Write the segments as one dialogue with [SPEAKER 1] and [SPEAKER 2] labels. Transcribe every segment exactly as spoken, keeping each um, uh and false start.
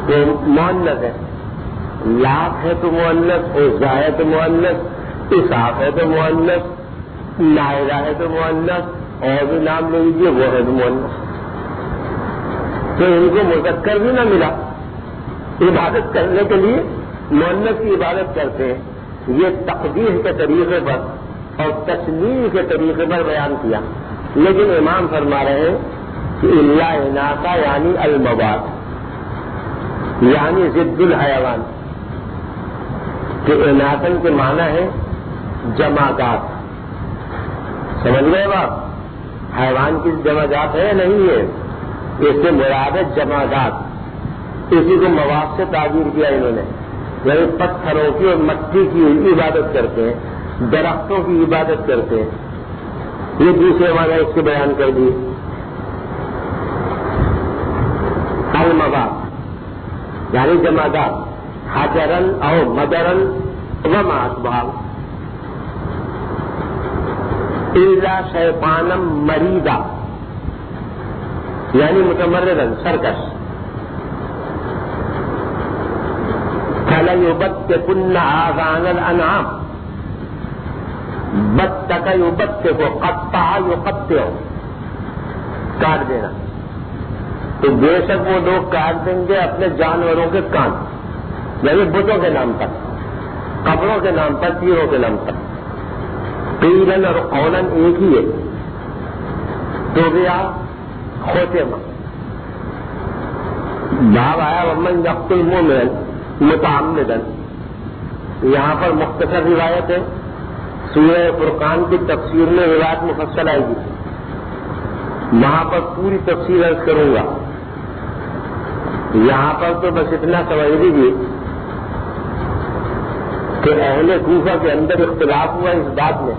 [SPEAKER 1] تو مؤنث ہے، لاکھ ہے تو مؤنث، عزا ہے تو مؤنث، اسحاق ہے تو مؤنث، نائرہ ہے تو مؤنث، اور بھی نام لے لیجیے وہ ہے تو مؤنث. تو ان کو مذکر بھی نہ ملا. عبادت کرنے کے لیے مؤنث کی عبادت کرتے ہیں. یہ تقدیر کے طریقے پر اور تسلیل کے طریقے پر بیان کیا. لیکن امام فرما رہے ہیں کہ الا اناثا یعنی المواد یعنی ضد الحیوان، کہ اناثن کے معنی ہے جماعات. سمجھ گئے بات؟ حیوان کی جماعت ہے نہیں ہے، اس سے مراد ہے جماعت. اسی کو مواد سے تعبیر کیا انہوں نے. یعنی پتھروں کی اور مٹی کی عبادت کرتے ہیں، درختوں کی عبادت کرتے ہیں. یہ دوسرے معنی اس کے بیان کر دیے. المواد یعنی جماعت، حجرن او مدرن وما اشباہ. الا شیطانم مریدا یعنی متمردن سرکش. فَلَيُبَتِّكُنَّ آذَانَ الْأَنْعَامِ بَتَّكَ يُبَتِّكُ قَطَّعَ يُقَطِّعُ کاٹ دینا. تو بے شک وہ لوگ کاٹ دیں گے اپنے جانوروں کے کان، یعنی بتوں کے نام پر، قبروں کے نام پر، پیروں کے نام پر. قیلن اور قولن ایک ہی ہے. تو گیا خوتے میں باب آیا ومن یقتل المؤمن متعمدا. یہاں پر مختصر روایت ہے. سورہ فرقان کی تفسیر میں روایت مفصل آئے گی، وہاں پر پوری تفسیر عرض کروں گا. یہاں پر تو بس اتنا سمجھ لیجیے کہ اہل کوفہ کے اندر اختلاف ہوا اس بات میں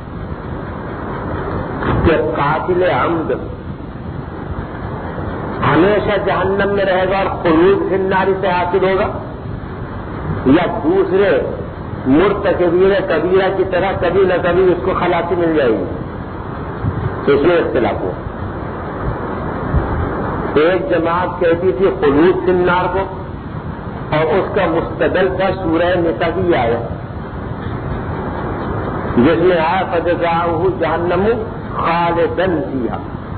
[SPEAKER 1] کہ قاتل عمد ہمیشہ جہنم میں رہے گا اور خلود فی النار سے حاصل ہوگا، یا دوسرے مرتکبین کبیرہ کی طرح کبھی نہ کبھی اس کو خلاصی مل جائے گی. تو اس میں اختلاف ہوا. ایک جماعت کہتی تھی خلود فی النار کو، اور اس کا مستدل تھا سورہ نساء کی آیت جس میں آیا فجزاؤہ جہنم خالدن فیہا.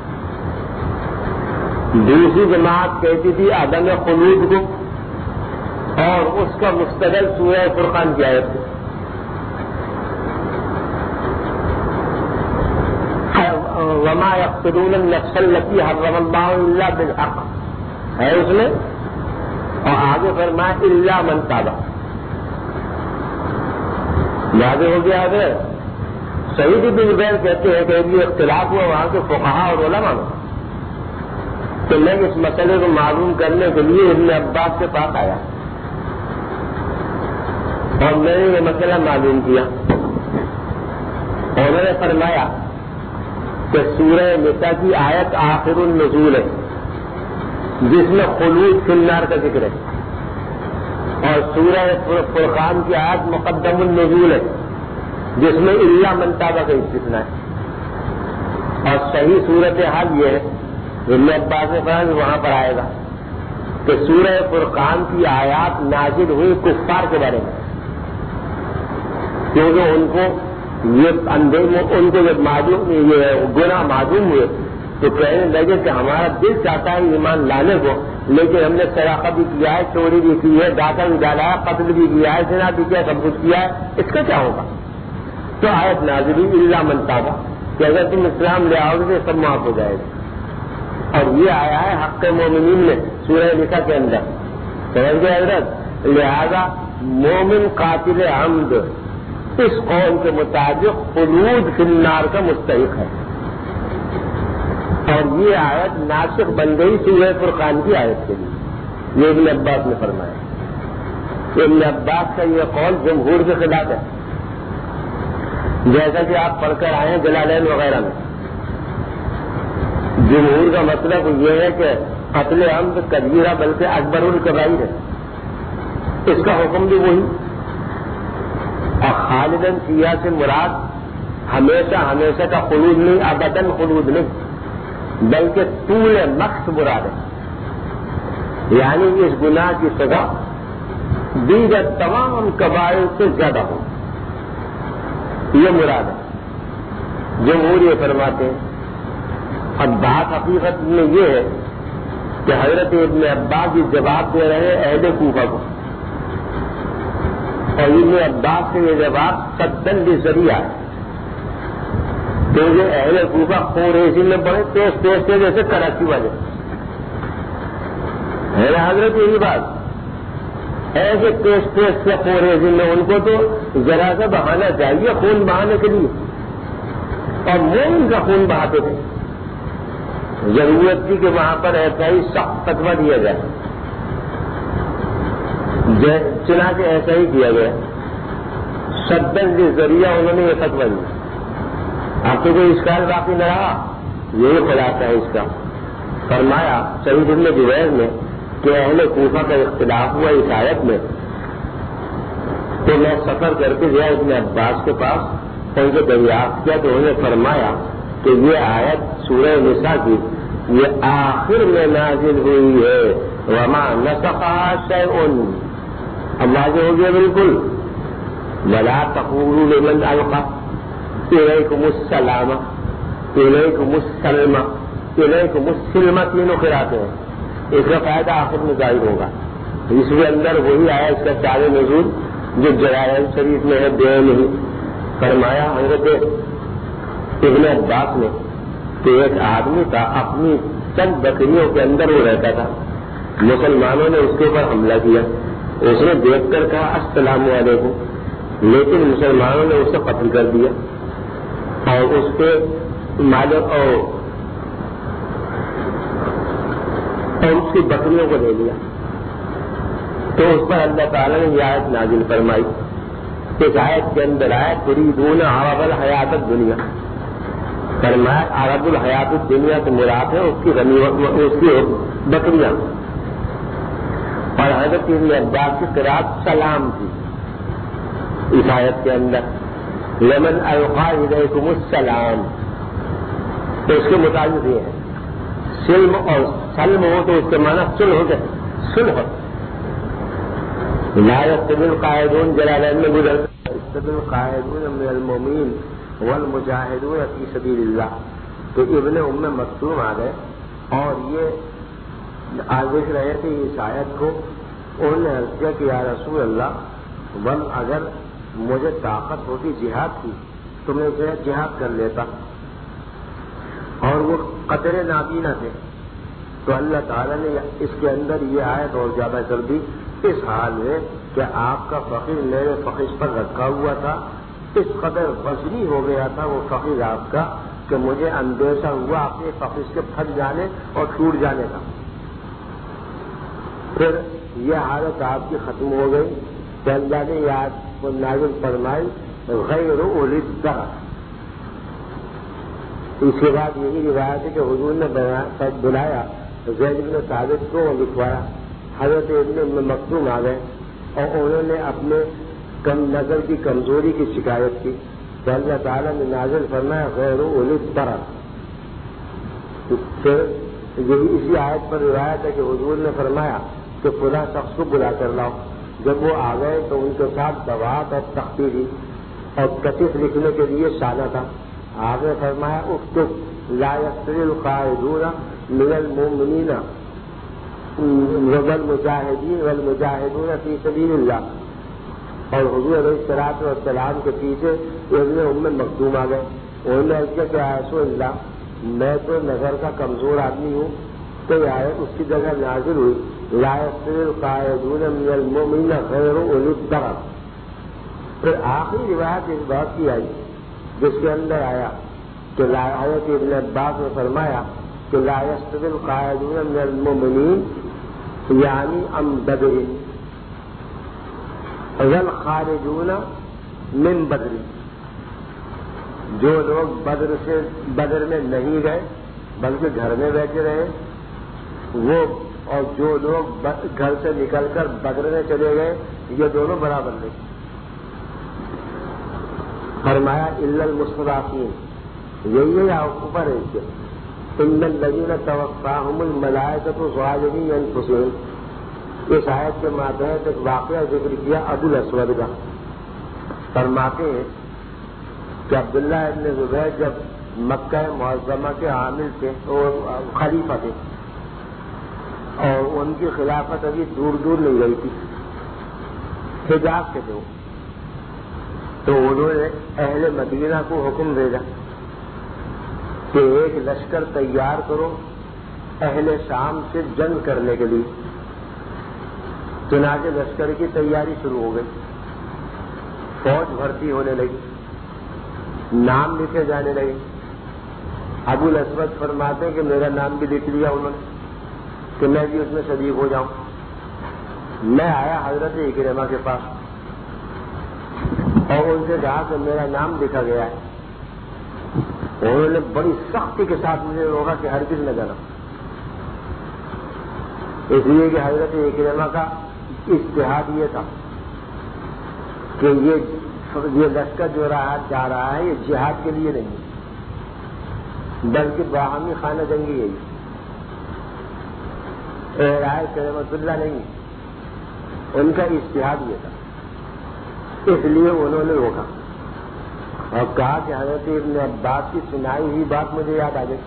[SPEAKER 1] دوسری جماعت کہتی تھی عدم خلود کو، اور اس کا مستدل سورہ فرقان کی آیت تھی. وما يقتلون النفس التي حرم الله الا بالحق ہے اس میں، اور آگے فرمایا الا من تاب. واضح ہو گیا آگے. سعید بن جبیر کہتے ہیں کہ یہ اختلاف ہوا وہاں کے فقہاء اور علماء میں، تو میں اس مسئلے کو معلوم کرنے کے لیے ابن عباس کے پاس آیا اور میں نے یہ مسئلہ معلوم کیا. اور انہوں نے فرمایا کہ سورہ نساء کی آیت آخر النزول ہے جس میں خلود فی النار کا ذکر ہے، اور سورہ فرقان کی آیت مقدم النزول ہے جس میں الا من تاب کا استثناء ہے. اور صحیح صورت حال یہ ہے ابن عباس نے فرمایا وہاں پر آئے گا کہ سورہ فرقان کی آیات نازل ہوئی کفار کے بارے میں، کیونکہ ان کو یہ اندھے ان کو جب معلوم یہ گناہ معلوم ہوئے تو کہنے لگے کہ ہمارا دل چاہتا ہے ایمان لانے کو، لیکن ہم نے سراقہ بھی کیا ہے، چوری بھی کی ہے، ڈاکہ بھی ڈالا ہے، قتل بھی کیا ہے، زنا بھی کیا، سب کچھ کیا ہے، اس کا کیا ہوگا؟ تو آیت نازل ہوئی الا من تاب کہ اگر تم اسلام لے آؤ گے سب معاف ہو جائے گا. اور یہ آیا ہے حق مومنین میں سورہ نساء کے اندر. سمجھ گئے حضرت؟ لہذا مومن قاتل عمد اس قول کے مطابق خلود فی النار کا مستحق ہے، اور یہ آیت ناسخ بن گئی سورہ فرقان کی آیت کے لیے. یہ ابن عباس نے فرمایا. ابن عباس کا یہ قول جمہور کے خلاف ہے، جیسا کہ آپ پڑھ کر آئے ہیں جلالین وغیرہ میں. جمہور کا مطلب یہ ہے کہ قتل عمد کبیرہ بلکہ اکبر الکبائر ہے، اس کا حکم بھی وہی. اور خالدن فیہا سے مراد ہمیشہ ہمیشہ کا خلود نہیں، ابداً خلود نہیں، بلکہ طول مقت مراد ہے. یعنی اس گناہ کی سزا دیگر تمام کبائر سے زیادہ ہو، یہ مراد ہے۔ جمہور یہ فرماتے ہیں۔ اب بات حقیقت میں یہ ہے کہ حضرت ابن عباس یہ جواب دے رہے ہیں اہل کوفہ کو، اور ابن عباس سے یہ جواب سدن ذریعہ ہے، کیونکہ اہل کوفہ خوریزی میں بڑے تیز تیز تھے جیسے کراچی والے، ہے نا حضرت؟ یہی بات ایسے تیز تیز سے خوریزی میں ان کو تو ذرا سا بہانا چاہیے خون بہانے کے لیے، اور مومن کا خون بہاتے تھے۔ ضرورت تھی کہ وہاں پر ایسا ہی سخت فتویٰ دیا جائے، چنانچہ ایسا ہی کیا گیا، سدن کے ذریعہ انہوں نے یہ فتویٰ دیا۔ آپ کو کوئی اشکال باقی نہ رہا، یہی خلاصہ ہے اس کا۔ فرمایا سعید بن جبیر میں کہ اہل کوفہ کا اختلاف ہوا اس آیت میں، تو میں سفر کر کے گیا ابن عباس کے پاس، ان کو دریافت کیا تو انہوں نے فرمایا کہ یہ آیت سورہ نساء کی یہ آخر میں نازل ہوئی ہے، وما نسخها شیء، اب واضح ہو گیا بالکل۔ ولا تقولوا لمن القى الیکم السلام الیکم السلم الیکم السلم، تینوں قراءتیں ہیں، اس کا فائدہ آخر میں ظاہر ہوگا۔ اس کے اندر وہی آیا اس کا سارے نزول جو جلالین شریف میں ہے، دے نہیں۔ فرمایا حضرت ابن عباس نے کہ ایک آدمی تھا، اپنی چند بکریوں کے اندر وہ رہتا تھا، مسلمانوں نے اس کے اوپر حملہ کیا، اس نے دیکھ کر کہا السلام علیکم، لیکن مسلمانوں نے اسے قتل کر دیا اور اس کے مالک اور اس کی بکریوں کو لے لیا، تو اس پر اللہ تعالیٰ نے یہ آیت نازل فرمائی۔ اس آیت کے اندر آئے تريدون عرض الحیات الدنیا، فرمایا عرض الحیات الدنیا سے مراد ہے اس کی اس کی بکریاں، اور حضرت ابن عباس کی قرات سلام تھی اس آیت کے اندر، لمن القى الیکم السلام، تو اس کے مطابق یہ ہے سلم اور سلم ہو تو اس کے معنی صلح ہے، صلح لا يستوي القاعدون، جلالین میں گزر يستوي القاعدون من المؤمنین والمجاہدون فی سبیل اللہ، تو ابن ام مکتوم آ گئے اور یہ آگے رہے تھے اس آیت کو، انہوں نے عرض کیا کہ یا رسول اللہ ول اگر مجھے طاقت ہوتی جہاد کی تو میں جہاد کر لیتا، اور وہ قطر نابینا تھے، تو اللہ تعالیٰ نے اس کے اندر یہ آیت اور زیادہ کر دی اس حال میں کہ آپ کا فقیر میرے فخذ پر رکھا ہوا تھا، اس قدر وزنی ہو گیا تھا وہ فقیر آپ کا کہ مجھے اندیشہ ہوا اپنے فخذ کے پھٹ جانے اور ٹوٹ جانے کا۔ پھر یہ حالت آپ کی ختم ہو گئی کہ اللہ نے یہ آیت کو نازل فرمائی غیر اولی الضرر۔ اس کے بعد یہی روایت ہے کہ حضور نے بلایا زید بن ثابت کو لکھوایا، حضرت ابن ام مکتوم آ گئے اور انہوں نے اپنے کم نظر کی کمزوری کی شکایت کی، تو اللہ تعالیٰ نے نازل فرمایا غیر اولی الضرر۔ پھر یہی اسی آیت پر روایت ہے کہ حضور نے فرمایا کہ فلاں شخص کو بلا کر لاؤ، جب وہ آ گئے تو ان کے ساتھ دوات اور تختی دی اور کتف لکھنے کے لیے شانہ تھا، آگے فرمایا اکتب لا يستوي القاعدون من المؤمنین والمجاہدین والمجاہدون فی سبیل اللہ، اور حضور علیہ الصلوۃ والسلام کے پیچھے ابن ام مکتوم آ گئے، انہوں نے کہا کہ یا رسول اللہ میں تو نظر کا کمزور آدمی ہوں، تو یہ آیت اس کی جگہ نازل ہوئی لا يستوي القاعدون من المؤمنین غیر اولی الضرر۔ پھر آخری روایت اس بات کی آئی جس کے اندر آیا کہ حضرت ابن عباس نے فرمایا کہ لا يستوي القاعدون من المؤمنین یعنی ام بدر والخارجون من بدر، جو لوگ بدر سے بدر میں نہیں گئے بلکہ گھر میں بیٹھے رہے وہ، اور جو لوگ گھر سے نکل کر بدر میں چلے گئے یہ دونوں برابر نہیں۔ فرمایا الا المستضعفین، یہی ہے یا اوپر ہے اس کے ان الذین توفاہم الملائکۃ ظالمی انفسہم، اس آیت کے ماتحت ایک واقعہ ذکر کیا ابو الاسود کا. فرماتے ہیں کہ عبداللہ ابن زبیر جب مکہ معظمہ کے عامل تھے اور خلیفہ تھے اور ان کی خلافت ابھی دور دور نہیں گئی تھی، حجاز کے تھے وہ، تو انہوں نے اہل مدینہ کو حکم بھیجا کہ ایک لشکر تیار کرو اہل شام سے جنگ کرنے کے لیے. چنانچہ لشکر کی تیاری شروع ہو گئی، فوج بھرتی ہونے لگی، نام لکھے جانے لگے. ابو الاسود فرماتے ہیں کہ میرا نام بھی لکھ لیا انہوں نے کہ میں بھی اس میں شریک ہو جاؤں. میں آیا حضرت اکرمہ کے پاس اور ان سے کہا کہ میرا نام لکھا گیا ہے. انہوں نے بڑی سختی کے ساتھ مجھے روکا کہ ہرگز نہ جانا، اس لیے کہ حضرت اکرمہ کا اجتہاد یہ تھا کہ یہ یہ لشکر جو رہا جا رہا ہے یہ جہاد کے لیے نہیں بلکہ باہمی خانہ جنگی ہے. یہ رائے کرمت اللہ نہیں، ان کا اجتہاد یہ تھا، اس لیے انہوں نے روکا اور کہا کہ حضرت ابن عباس کی سنائی ہوئی بات مجھے یاد آ گئی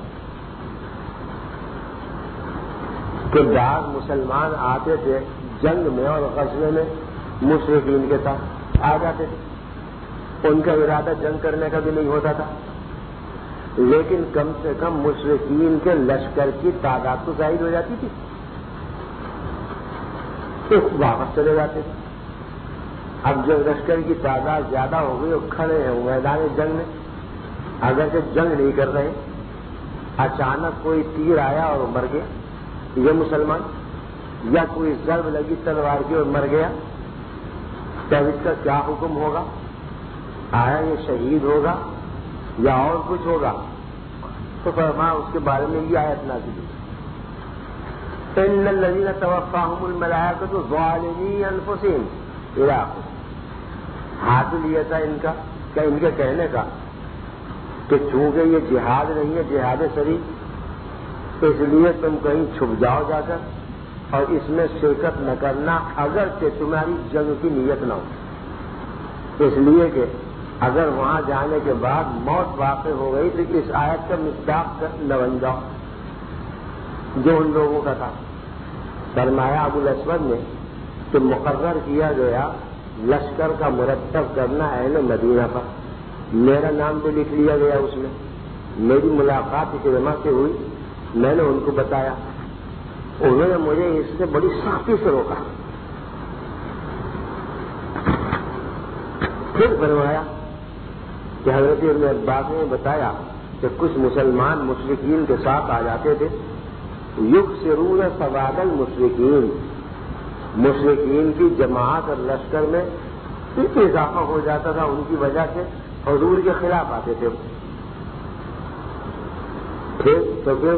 [SPEAKER 1] کہ بعض مسلمان آتے تھے جنگ میں اور غزوے میں مشرکین کے ساتھ آ جاتے تھے، ان کا ارادہ جنگ کرنے کا بھی نہیں ہوتا تھا، لیکن کم سے کم مشرکین کے لشکر کی تعداد تو ظاہر ہو جاتی تھی، تو واپس چلے جاتے تھے. اب جب لشکر کی تعداد زیادہ ہو گئی اور کھڑے ہیں میدان جنگ میں، اگر سے جنگ نہیں کر رہے، اچانک کوئی تیر آیا اور مر گیا یہ مسلمان، یا کوئی ضرب لگی تلوار کی اور مر گیا، تب اس کا کیا حکم ہوگا؟ آیا یہ شہید ہوگا یا اور کچھ ہوگا؟ تو فرمایا اس کے بارے میں یہ آیت نازل ہوئی ان الذین توفاہم الملائکۃ ظالمی انفسہم. حاصل یہ تھا ان کا کہ ان کے کہنے کا کہ چونکہ یہ جہاد نہیں ہے جہاد شریف، اس لیے تم کہیں چھپ جاؤ جا کر اور اس میں شرکت نہ کرنا اگرچہ تمہاری جنگ کی نیت نہ ہو، اس لیے کہ اگر وہاں جانے کے بعد موت واقع ہو گئی تو اس آیت کا مصداق نہ بن جاؤ جو ان لوگوں کا تھا. فرمایا ابو الاسود نے کہ مقرر کیا گیا لشکر کا مرتب کرنا اہل مدینہ پر. میرا نام بھی لکھ لیا گیا اس میں. میری ملاقات اکرمہ سے ہوئی، میں نے ان کو بتایا، انہوں نے مجھے اس سے بڑی سختی سے روکا. پھر فرمایا کہ حضرت ابن عباس نے بتایا کہ کچھ مسلمان مشرکین کے ساتھ آ جاتے تھے، یکسرون سواد المشرکین، مشرکین کی جماعت اور لشکر میں اضافہ ہو جاتا تھا، ان کی وجہ سے حضور کے خلاف آتے تھے. پھر تو پھر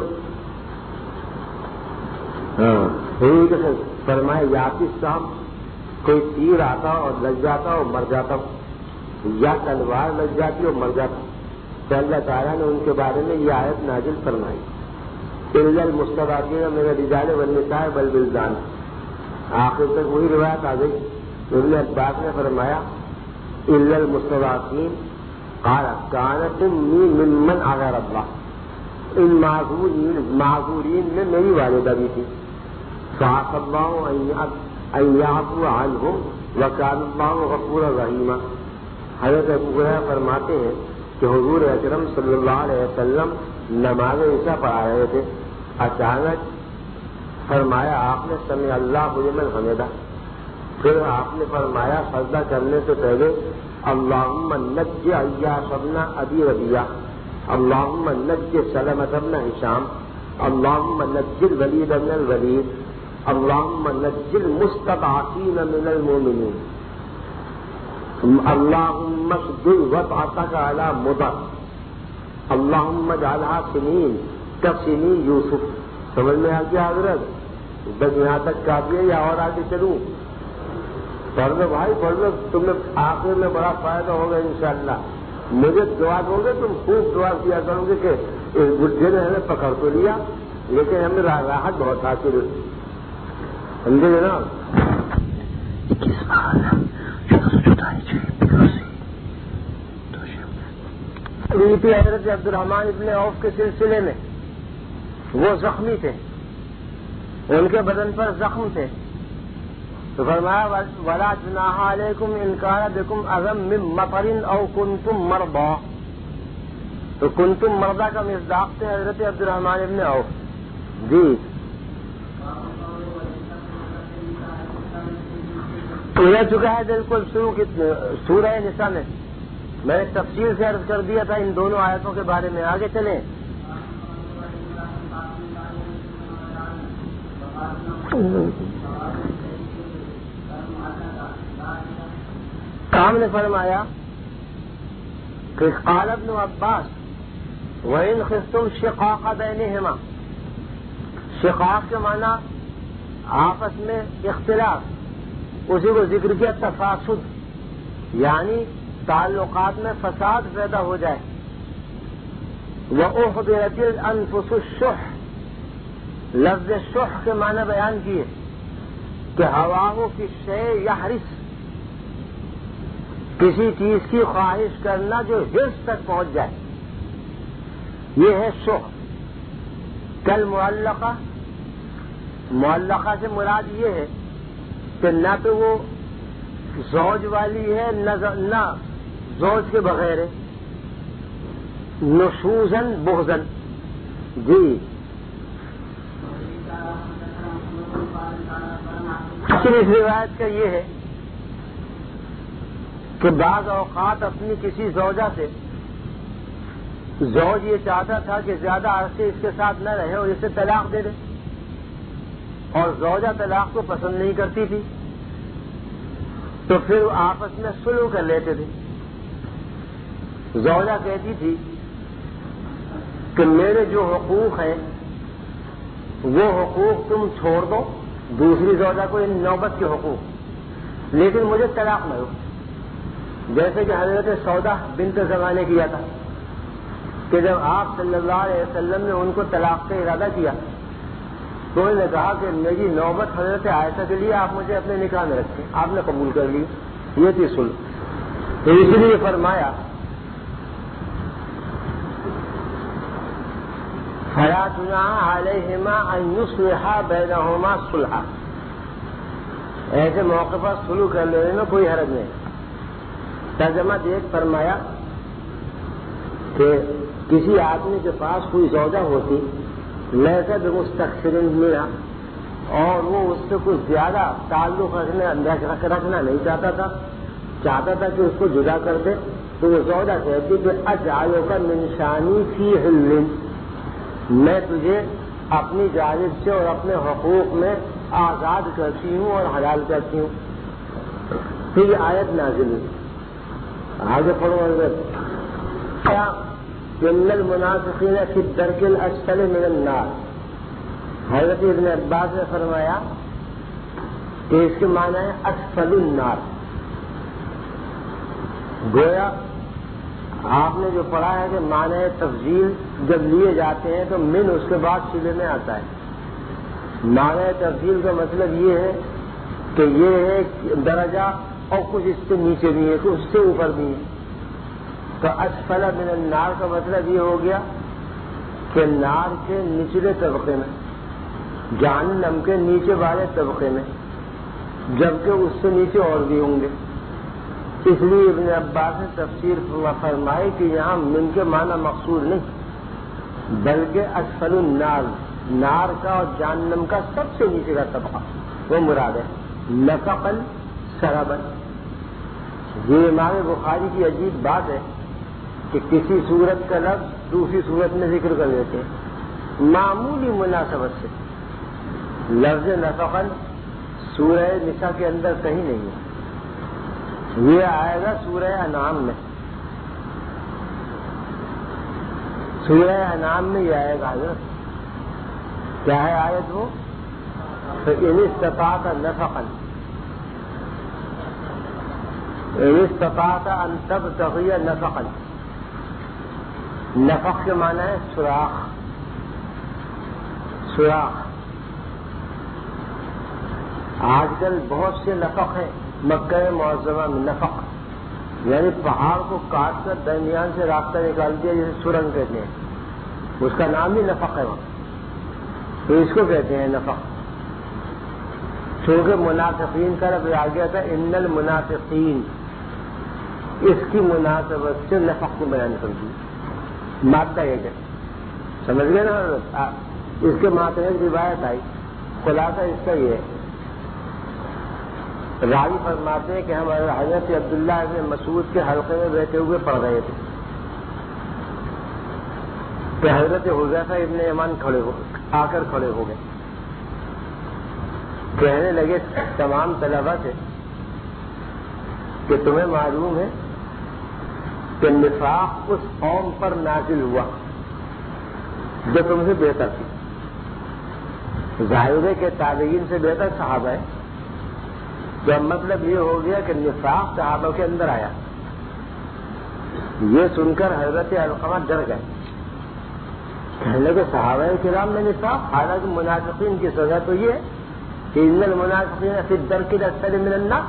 [SPEAKER 1] ہاں حضور کے فرمائے یاتی صاحب کوئی تیر آتا اور لگ جاتا اور مر جاتا، یا تلوار لگ جاتی اور مر جاتا، تو اللہ تعالیٰ نے ان کے بارے میں یہ آیت نازل فرمائی الا المستضعفین من الرجال والنساء والولدان. آخر تک وہی روایت آ گئی. ابن عباس نے فرمایا الا المستضعفین قال كانت امي ممن اغار اللہ، ان معذورین میں میری والدہ بھی تھی. فعسى الله ان يعفو عنهم وكان الله غفورا رحيما. حضرت ابو ہریرہ فرماتے ہیں کہ حضور اکرم صلی اللہ علیہ وسلم نماز عشاء پڑھا رہے تھے، اچانک فرمایا آپ نے سمع اللہ لمن حمدہ، پھر آپ نے فرمایا سجدہ کرنے سے پہلے اللہم نجِ عیاش ابن ابی ربیعہ، اللہم نجِ سلمۃ ابن ہشام، اللہم نجِ الولید ابن الولید، اللہم نجِ المستضعفین من المؤمنین، اللہم اشدد وطأتک علی مضر، اللہم اجعلها سنین کسنی یوسف. سمجھ میں آ گیا حضرت؟ بس یہاں تک کافی ہے یا اور آگے چلوں؟ پڑھ لو بھائی پڑھ لو، تمہیں آخر میں بڑا فائدہ ہوگا انشاءاللہ. مجھے دعا دو گے تم خوب دعا کیا کرو گے کہ اس بڈھے نے ہمیں پکڑ تو لیا لیکن ہمیں راحت بہت حاصل ہوئی. سمجھے نا
[SPEAKER 2] کس بات
[SPEAKER 1] تھی حضرت عبد الرحمن ابن عوف کے سلسلے میں وہ زخمی تھے, ان کے بدن پر زخم تھے, تو فرمایا ولا جناح علیکم ان کان بکم اذى من مطر او کنتم مرضى, تو کنتم مرضى کا مصداق تھے حضرت عبد الرحمن ابن عوف. جی رہ چکا ہے بالکل شروع کی سورہ نساء میں, میں نے تفصیل سے عرض کر دیا تھا ان دونوں آیتوں کے بارے میں. آگے چلیں. کام نے فرمایا کہ قال ابن عباس وَإِنْ خِفْتُمْ شِقَاقَ بَيْنِهِمَا, شقاق کے معنی آپس میں اختلاف, اسی کو ذکر کیا تفاسد, یعنی تعلقات میں فساد پیدا ہو جائے. وَأُحْضِرَتِ الْأَنفُسُ الشُّحَّ, لفظ شح کے معنی بیان کیے کہ ہواہو فی الشیء یحرس, کسی چیز کی خواہش کرنا جو حرص تک پہنچ جائے, یہ ہے شح. کل معلقہ, معلقہ سے مراد یہ ہے کہ نہ تو وہ زوج والی ہے نہ زوج کے بغیر ہے. نشوزن بغضن. جی اس روایت کا یہ ہے کہ بعض اوقات اپنی کسی زوجہ سے زوج یہ چاہتا تھا کہ زیادہ عرصے اس کے ساتھ نہ رہے اور اسے طلاق دے دے, اور زوجہ طلاق کو پسند نہیں کرتی تھی, تو پھر آپس میں سلو کر لیتے تھے. زوجہ کہتی تھی کہ میرے جو حقوق ہیں وہ حقوق تم چھوڑ دو دوسری زوجہ کو, ان نوبت کے حقوق, لیکن مجھے طلاق نہ ہو. جیسے کہ حضرت سودا بنت زمانے نے کیا تھا کہ جب آپ صلی اللہ علیہ وسلم نے ان کو طلاق کا ارادہ کیا تو انہوں نے کہا کہ میری نوبت حضرت عائشہ کے لیے آپ مجھے اپنے نکاح میں رکھیں. آپ نے قبول کر لی. یہ تھی صلح. تو اسی لیے فرمایا فلا جناح علیہما ان یصلحا بینہما صلحا, ایسے موقع پر سلو کر لینے میں کوئی حرج نہیں. ترجمہ دیکھ فرمایا کہ کسی آدمی کے پاس کوئی زوجہ ہوتی لیسا بمستکثر منہا, اور وہ اس سے کچھ زیادہ تعلق رکھنا رکھنا نہیں چاہتا تھا, چاہتا تھا کہ اس کو جدا کر دے, تو وہ زوجہ کہتی کہ اجعلک من شانی فی حل, میں تجھے اپنی جانب سے اور اپنے حقوق میں آزاد کرتی ہوں اور حلال کرتی ہوں. پھر یہ آیت نازل ہوئی. آگے پڑھو. ان المنافقین فی الدرک الاسفل من النار, حضرت ابن عباس نے فرمایا کہ اس کے معنی ہے اسفل النار. گویا آپ نے جو پڑھا ہے کہ معنی تفضیل جب لیے جاتے ہیں تو من اس کے بعد صلے میں آتا ہے. معنی تفضیل کا مطلب یہ ہے کہ یہ ہے درجہ اور کچھ اس سے نیچے بھی ہے, کچھ اس سے اوپر بھی ہے. تو اسفل من النار کا مطلب یہ ہو گیا کہ نار کے نچلے طبقے میں, جہنم کے نیچے والے طبقے میں, جبکہ اس سے نیچے اور بھی ہوں گے. اس لیے ابن عباس نے تفسیر فرمائی کہ یہاں من کے معنی مقصود نہیں بلکہ اسفل النار, نار کا اور جہنم کا سب سے نیچے کا طبقہ وہ مراد ہے. نفقا سربا. یہ امام بخاری کی عجیب بات ہے کہ کسی صورت کا لفظ دوسری صورت میں ذکر کر لیتے ہیں معمولی مناسبت سے. لفظ نفقا سورہ نساء کے اندر کہیں نہیں ہے, یہ آئے گا سورہ انعام میں. سورہ انعام میں یہ آئے گا. کیا ہے آیت وہ؟ فَإِنِ اسْتَطَعْتَ نَفَقًا إِنِ اسْتَطَعْتَ أَن تَبْتَغِيَ نَفَقًا. نفخ کے معنی ہے سوراخ، سوراخ۔ آج کل بہت سے نفخ ہیں مکہ معظمہ میں، نفخ یعنی پہاڑ کو کاٹ کر درمیان سے راستہ نکال دیا، جسے سرنگ کہتے ہیں، اس کا نام ہی نفخ ہے وہاں، تو اس کو کہتے ہیں نفخ۔ چونکہ منافقین کا لفظ آ گیا تھا ان المنافقین، اس کی مناسبت سے نفخ کو بیان کر دی، مادہ ایک ہے، سمجھ گئے نا حضرت؟ اس کے ماتحت روایت آئی، خلاصہ اس کا یہ ہے، راوی فرماتے ہیں کہ ہم حضرت عبداللہ ابن مسعود کے حلقے میں بیٹھے ہوئے پڑھ رہے تھے کہ حضرت حذیفہ ابن یمان کھڑے ہو آ کر کھڑے ہو گئے، کہنے لگے تمام طلبہ سے کہ تمہیں معلوم ہے کہ نفاق اس قوم پر نازل ہوا جو تم سے بہتر تھی، ظاہر ہے کہ تابعین سے بہتر صحابہ ہے، تو مطلب یہ ہو گیا کہ نفاق صحابہ کے اندر آیا۔ یہ سن کر حضرت علقمہ ڈر گئے، کہنے لگے صحابہ کرام میں نفاق، حالانکہ منافقین کی سزا تو یہ ہے کہ ان المنافقین فی الدرک الاسفل من النار۔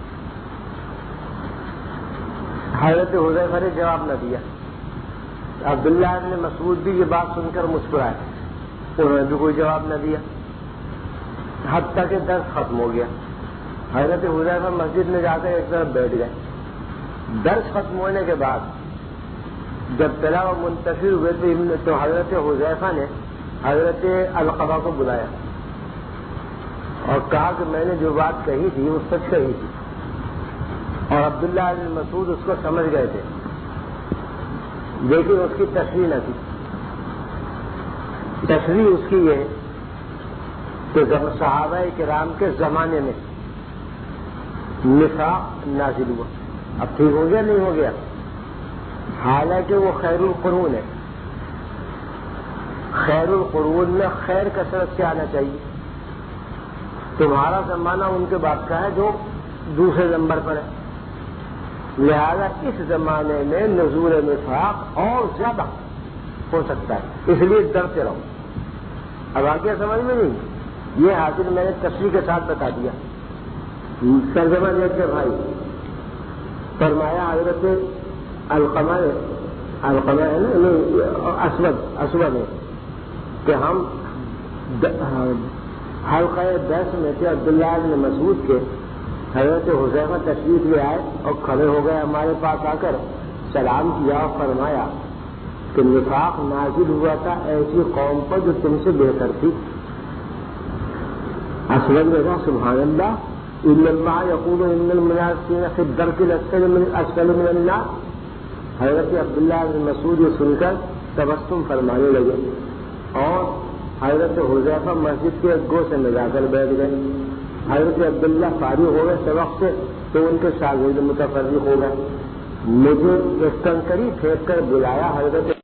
[SPEAKER 1] حضرت حذیفہ نے جواب نہ دیا، عبداللہ ابن مسعود بھی یہ بات سن کر مسکرائے، انہوں نے بھی کوئی جواب نہ دیا، حتیٰ کہ درس ختم ہو گیا۔ حضرت حذیفہ مسجد میں جا کر ایک طرف بیٹھ گئے۔ درس ختم ہونے کے بعد جب طلبہ و منتشر ہوئے تو حضرت حذیفہ نے حضرت علقمہ کو بلایا اور کہا کہ میں نے جو بات کہی تھی وہ سچ کہی تھی، اور عبداللہ بن مسعود اس کو سمجھ گئے تھے، لیکن اس کی تشریح نہ تھی۔ تشریح اس کی یہ کہ صحابہ کرام کے زمانے میں نفاق نازل ہوا، اب ٹھیک ہو گیا نہیں ہو گیا؟ حالانکہ وہ خیر القرون ہے، خیر القرون میں خیر کثرت سے آنا چاہیے، تمہارا زمانہ ان کے بعد کا ہے جو دوسرے نمبر پر ہے، لہذا اس زمانے میں نزول نفاق اور زیادہ ہو سکتا ہے، اس لیے ڈرتے رہو۔ اب آگے سمجھ میں نہیں، یہ حاصل میں نے تشریح کے ساتھ بتا دیا۔ ترجمہ دیکھ کے بھائی فرمایا حضرت علقمہ علقمہ ہے نا اسود اسود ہے کہ ہم حلقہ دس میں سے عبداللہ بن مسعود کے حضرت حذیفہ تشریف لے آئے اور کھڑے ہو گئے ہمارے پاس آ کر سلام کیا اور فرمایا کہ نفاق نازل ہوا تھا ایسی قوم پر جو تم سے بہتر تھی۔ اسود نے کہا سبحان اللہ، ان اللہ یقول ان المنافقین فی الدرک الاسفل من النار۔ حضرت عبداللہ بن مسعود یہ سن کر تبسم فرمانے لگے اور حضرت حذیفہ مسجد کے ایک گوشے میں جا کر بیٹھ گئے۔ حضرت عبداللہ فارغ ہو گئے سبق سے تو ان کے شاگرد متفرق ہو گئے، مجھے ایک کنکری پھینک کر بلایا، حضرت